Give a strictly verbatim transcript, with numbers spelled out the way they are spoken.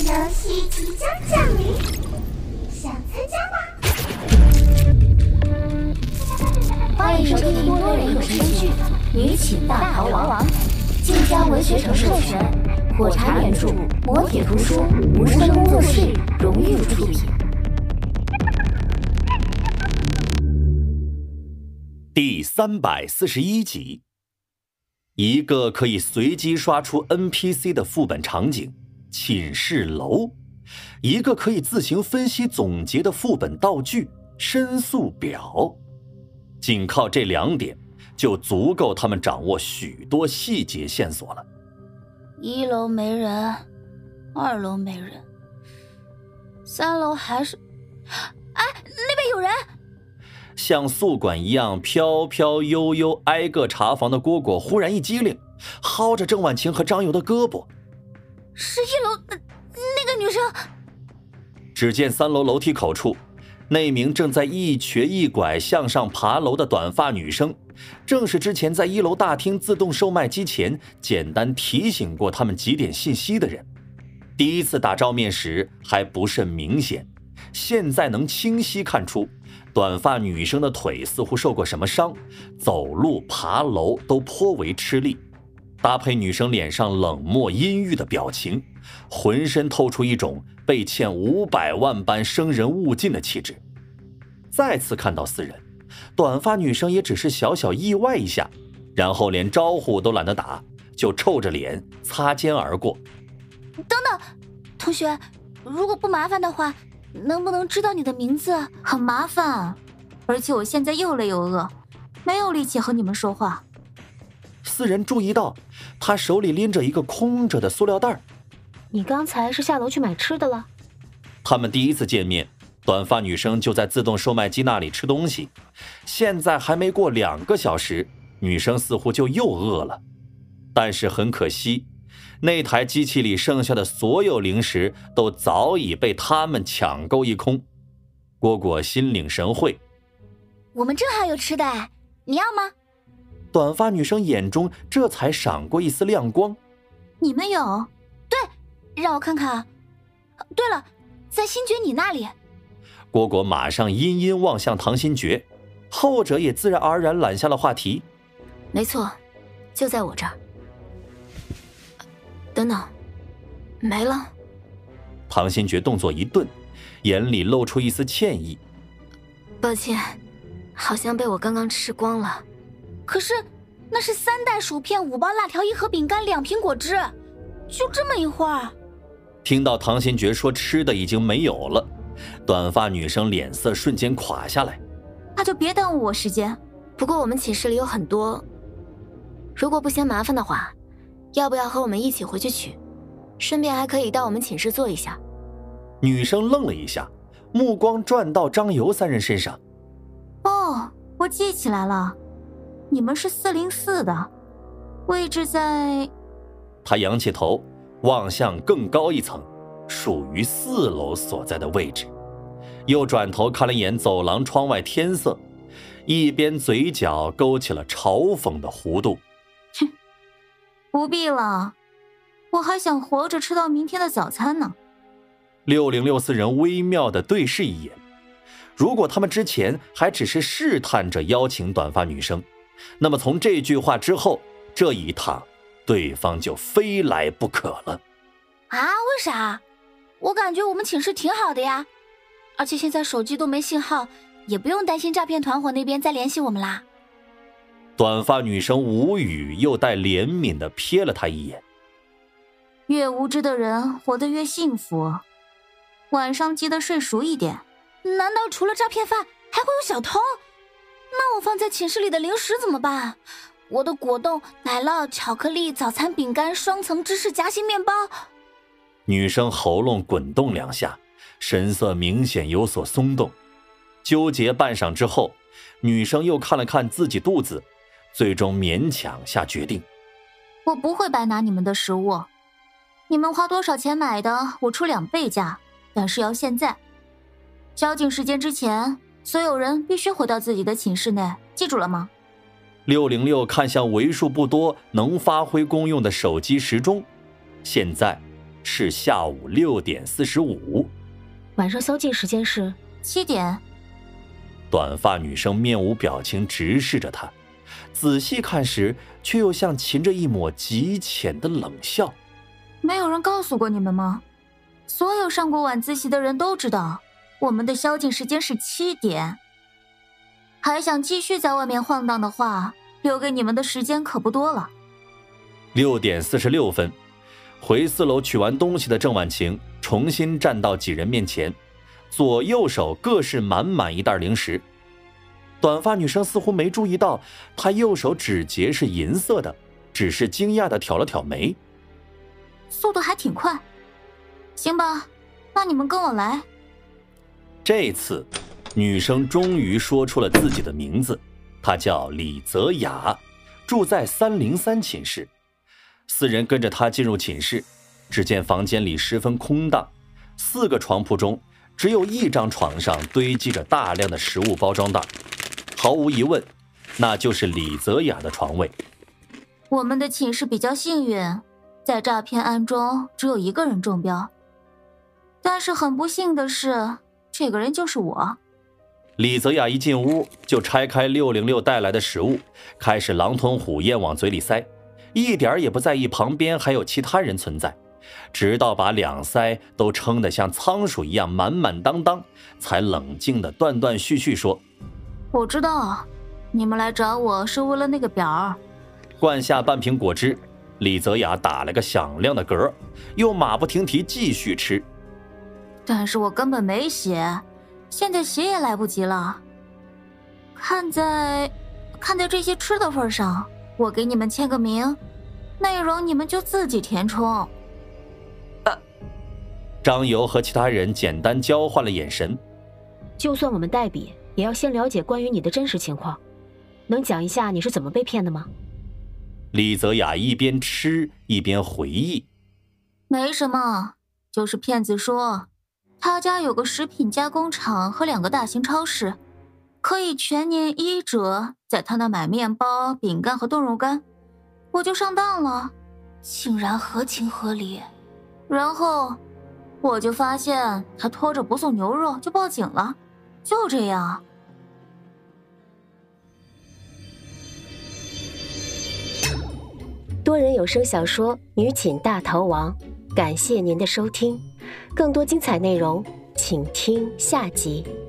游戏即将降临，想参加吗？ 欢迎收听多人有声剧《女寝大逃亡》，晋江文学城授权，火柴原著，磨铁图书，无声工作室荣誉出品。 第三百四十一集，一个可以随机刷出 N P C 的副本场景寝室楼，一个可以自行分析总结的副本道具申诉表。仅靠这两点就足够他们掌握许多细节线索了。 一楼没人，二楼没人，三楼还是……哎，那边有人！ 像宿管一样飘飘悠悠挨个查房的蝈蝈忽然一激灵，薅着郑婉晴和张游的胳膊。 是一楼那那个女生。 只见三楼楼梯口处，那名正在一瘸一拐向上爬楼的短发女生，正是之前在一楼大厅自动售卖机前简单提醒过他们几点信息的人。第一次打照面时还不甚明显，现在能清晰看出短发女生的腿似乎受过什么伤，走路爬楼都颇为吃力，搭配女生脸上冷漠阴郁的表情，浑身透出一种被欠五百万般生人勿近的气质。再次看到四人，短发女生也只是小小意外一下，然后连招呼都懒得打，就臭着脸擦肩而过。 等等，同学，如果不麻烦的话，能不能知道你的名字？ 很麻烦，而且我现在又累又饿，没有力气和你们说话。 四人注意到他手里拎着一个空着的塑料袋。 你刚才是下楼去买吃的了？ 他们第一次见面，短发女生就在自动售卖机那里吃东西，现在还没过两个小时，女生似乎就又饿了。但是很可惜，那台机器里剩下的所有零食都早已被他们抢购一空。蝈蝈心领神会， 我们正好有吃的，你要吗？ 短发女生眼中这才闪过一丝亮光。 你们有？ 对，让我看看啊。对了，在新觉你那里。 蝈蝈马上阴阴望向唐新觉，后者也自然而然揽下了话题。 没错，就在我这儿。等等，没了。 唐新觉动作一顿，眼里露出一丝歉意。 抱歉，好像被我刚刚吃光了。 可是那是三袋薯片、五包辣条、一盒饼干、两瓶果汁，就这么一会儿。 听到唐新觉说吃的已经没有了，短发女生脸色瞬间垮下来。 那就别耽误我时间。不过我们寝室里有很多，如果不嫌麻烦的话，要不要和我们一起回去取？顺便还可以到我们寝室坐一下。 女生愣了一下，目光转到张游三人身上。 哦，我记起来了，你们是四零四的，位置在…… 他仰起头望向更高一层，属于四楼所在的位置，又转头看了一眼走廊窗外天色，一边嘴角勾起了嘲讽的弧度。 哼，不必了，我还想活着吃到明天的早餐呢。 六零六四人微妙地对视一眼，如果他们之前还只是试探着邀请短发女生，那么从这句话之后，这一趟对方就非来不可了。 啊？为啥？我感觉我们寝室挺好的呀，而且现在手机都没信号，也不用担心诈骗团伙那边再联系我们啦。 短发女生无语又带怜悯地瞥了他一眼。 越无知的人活得越幸福，晚上记得睡熟一点。 难道除了诈骗犯还会有小偷？那我放在寝室里的零食怎么办？我的果冻、奶酪、巧克力、早餐饼干、双层芝士夹心面包。 女生喉咙滚动两下，神色明显有所松动。纠结半晌之后，女生又看了看自己肚子，最终勉强下决定。 我不会白拿你们的食物，你们花多少钱买的，我出两倍价，但是要现在。交警时间之前，所有人必须回到自己的寝室内，记住了吗？ 六零六看向为数不多能发挥功用的手机时钟，现在是下午六点四十五。 晚上宵禁时间是七点。 短发女生面无表情直视着他，仔细看时却又像噙着一抹极浅的冷笑。 没有人告诉过你们吗？所有上过晚自习的人都知道，我们的宵禁时间是七点。还想继续在外面晃荡的话，留给你们的时间可不多了。 六点四十六分，回四楼取完东西的郑婉晴重新站到几人面前，左右手各是满满一袋零食。短发女生似乎没注意到她右手指节是银色的，只是惊讶地挑了挑眉。 速度还挺快。行吧，那你们跟我来。 这次女生终于说出了自己的名字，她叫李泽雅，住在三零三寝室。四人跟着她进入寝室，只见房间里十分空荡，四个床铺中只有一张床上堆积着大量的食物包装袋，毫无疑问，那就是李泽雅的床位。 我们的寝室比较幸运，在诈骗案中只有一个人中标，但是很不幸的是，这个人就是我。 李泽雅一进屋就拆开六零六带来的食物，开始狼吞虎咽往嘴里塞，一点也不在意旁边还有其他人存在，直到把两腮都撑得像仓鼠一样满满当当，才冷静地断断续续说： 我知道，你们来找我是为了那个表。 灌下半瓶果汁，李泽雅打了个响亮的嗝，又马不停蹄继续吃。 但是我根本没写，现在写也来不及了。看在看在这些吃的份上，我给你们签个名，内容你们就自己填充。 啊、张游和其他人简单交换了眼神。 就算我们代笔，也要先了解关于你的真实情况，能讲一下你是怎么被骗的吗？ 李泽雅一边吃一边回忆。 没什么，就是骗子说他家有个食品加工厂和两个大型超市，可以全年一折，在他那买面包、饼干和冻肉干，我就上当了， 竟然合情合理。 然后我就发现他拖着不送牛肉就报警了，就这样。 多人有声小说《女寝大逃亡》，感谢您的收听，更多精彩内容请听下集。